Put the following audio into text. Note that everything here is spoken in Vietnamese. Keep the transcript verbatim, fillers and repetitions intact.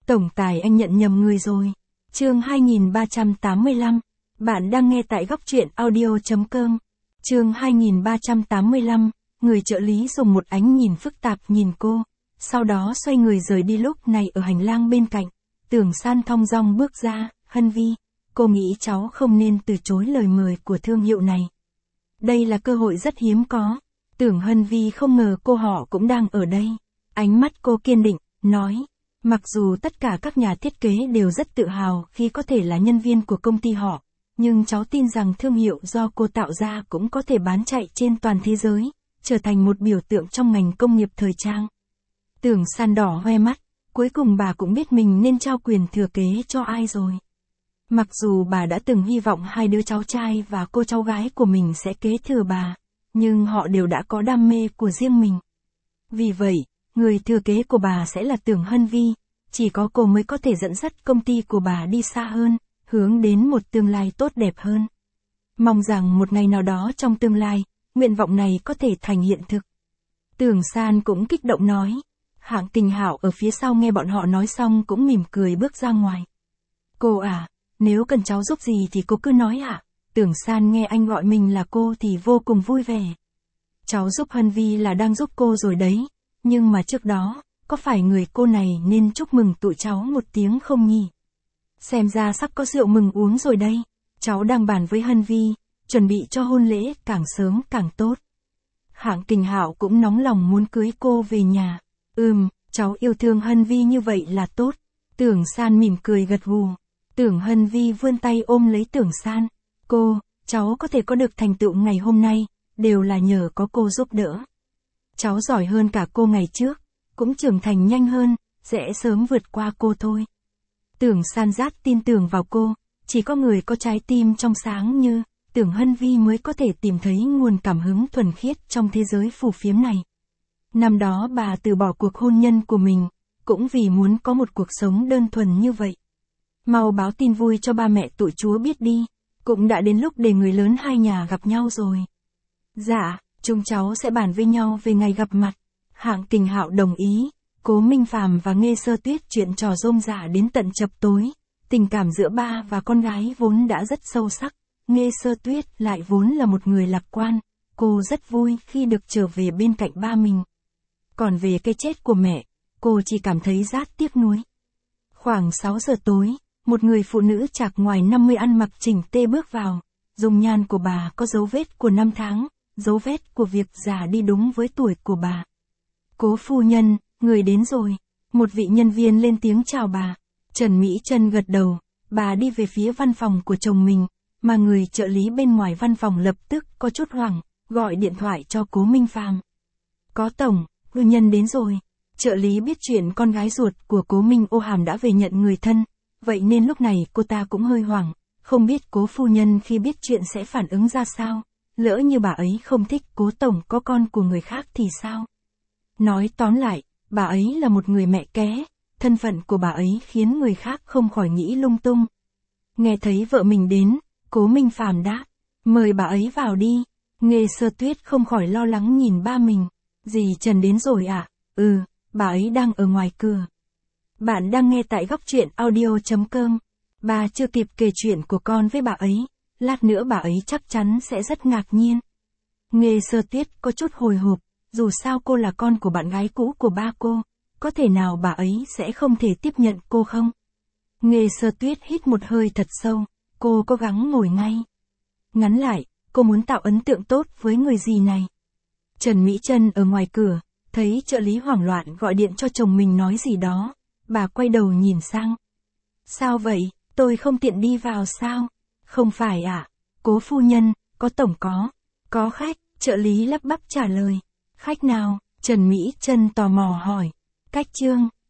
Tổng tài anh nhận nhầm người rồi. Chương hai nghìn ba trăm tám mươi lăm. Bạn đang nghe tại góc truyện audio.com. Chương hai nghìn ba trăm tám mươi lăm. Người trợ lý dùng một ánh nhìn phức tạp nhìn cô, sau đó xoay người rời đi. Lúc này ở hành lang bên cạnh, Tưởng San thong dong bước ra. Hân Vi, cô nghĩ cháu không nên từ chối lời mời của thương hiệu này. Đây là cơ hội rất hiếm có. Tưởng Hân Vi không ngờ cô họ cũng đang ở đây. Ánh mắt cô kiên định, nói, mặc dù tất cả các nhà thiết kế đều rất tự hào khi có thể là nhân viên của công ty họ, nhưng cháu tin rằng thương hiệu do cô tạo ra cũng có thể bán chạy trên toàn thế giới, trở thành một biểu tượng trong ngành công nghiệp thời trang. Tưởng San đỏ hoe mắt, cuối cùng bà cũng biết mình nên trao quyền thừa kế cho ai rồi. Mặc dù bà đã từng hy vọng hai đứa cháu trai và cô cháu gái của mình sẽ kế thừa bà, nhưng họ đều đã có đam mê của riêng mình. Vì vậy, người thừa kế của bà sẽ là Tưởng Hân Vi, chỉ có cô mới có thể dẫn dắt công ty của bà đi xa hơn, hướng đến một tương lai tốt đẹp hơn. Mong rằng một ngày nào đó trong tương lai, nguyện vọng này có thể thành hiện thực. Tưởng San cũng kích động nói. Hạng Kình Hạo ở phía sau nghe bọn họ nói xong cũng mỉm cười bước ra ngoài. Cô à, nếu cần cháu giúp gì thì cô cứ nói ạ. À? Tưởng San nghe anh gọi mình là cô thì vô cùng vui vẻ. Cháu giúp Hân Vi là đang giúp cô rồi đấy, nhưng mà trước đó, có phải người cô này nên chúc mừng tụi cháu một tiếng không nhỉ? Xem ra sắp có rượu mừng uống rồi đây. Cháu đang bàn với Hân Vi, chuẩn bị cho hôn lễ càng sớm càng tốt. Hạng Kình Hạo cũng nóng lòng muốn cưới cô về nhà. Ừm, cháu yêu thương Hân Vi như vậy là tốt. Tưởng San mỉm cười gật gù. Tưởng Hân Vi vươn tay ôm lấy Tưởng San. Cô, cháu có thể có được thành tựu ngày hôm nay, đều là nhờ có cô giúp đỡ. Cháu giỏi hơn cả cô ngày trước, cũng trưởng thành nhanh hơn, sẽ sớm vượt qua cô thôi. Tưởng San rất tin tưởng vào cô, chỉ có người có trái tim trong sáng như Tưởng Hân Vi mới có thể tìm thấy nguồn cảm hứng thuần khiết trong thế giới phù phiếm này. Năm đó bà từ bỏ cuộc hôn nhân của mình, cũng vì muốn có một cuộc sống đơn thuần như vậy. Mau báo tin vui cho ba mẹ tụi chúa biết đi, cũng đã đến lúc để người lớn hai nhà gặp nhau rồi. Dạ, chúng cháu sẽ bàn với nhau về ngày gặp mặt. Hạng Kình Hạo đồng ý. Cố Minh Phàm và Nghê Sơ Tuyết chuyện trò rôm rả đến tận chập tối. Tình cảm giữa ba và con gái vốn đã rất sâu sắc. Nghê Sơ Tuyết lại vốn là một người lạc quan. Cô rất vui khi được trở về bên cạnh ba mình. Còn về cái chết của mẹ, cô chỉ cảm thấy rất tiếc nuối. Khoảng sáu giờ tối, một người phụ nữ chạc ngoài năm mươi ăn mặc chỉnh tê bước vào. Dung nhan của bà có dấu vết của năm tháng, dấu vết của việc già đi đúng với tuổi của bà. Cố phu nhân, người đến rồi. Một vị nhân viên lên tiếng chào bà. Trần Mỹ Trân gật đầu, bà đi về phía văn phòng của chồng mình, mà người trợ lý bên ngoài văn phòng lập tức có chút hoảng, gọi điện thoại cho Cố Minh Phàm. Có tổng, phu nhân đến rồi. Trợ lý biết chuyện con gái ruột của Cố Minh Ô Hàm đã về nhận người thân, vậy nên lúc này cô ta cũng hơi hoảng, không biết Cố phu nhân khi biết chuyện sẽ phản ứng ra sao, lỡ như bà ấy không thích Cố tổng có con của người khác thì sao? Nói tóm lại, bà ấy là một người mẹ ké, thân phận của bà ấy khiến người khác không khỏi nghĩ lung tung. Nghe thấy vợ mình đến, Cố Minh Phàm đáp, mời bà ấy vào đi. Nghê Sơ Tuyết không khỏi lo lắng nhìn ba mình. Dì Trần đến rồi ạ? À? Ừ, bà ấy đang ở ngoài cửa. Bạn đang nghe tại góc truyện audio.com. Bà chưa kịp kể chuyện của con với bà ấy, lát nữa bà ấy chắc chắn sẽ rất ngạc nhiên. Nghê Sơ Tuyết có chút hồi hộp, dù sao cô là con của bạn gái cũ của ba cô, có thể nào bà ấy sẽ không thể tiếp nhận cô không? Nghê Sơ Tuyết hít một hơi thật sâu, cô cố gắng ngồi ngay. Ngắn lại, cô muốn tạo ấn tượng tốt với người dì này. Trần Mỹ Trân ở ngoài cửa, thấy trợ lý hoảng loạn gọi điện cho chồng mình nói gì đó, bà quay đầu nhìn sang. Sao vậy, tôi không tiện đi vào sao? Không phải ạ, à? Cố phu nhân, có tổng có, có khách, trợ lý lắp bắp trả lời. Khách nào? Trần Mỹ Trân tò mò hỏi. Cách Trương.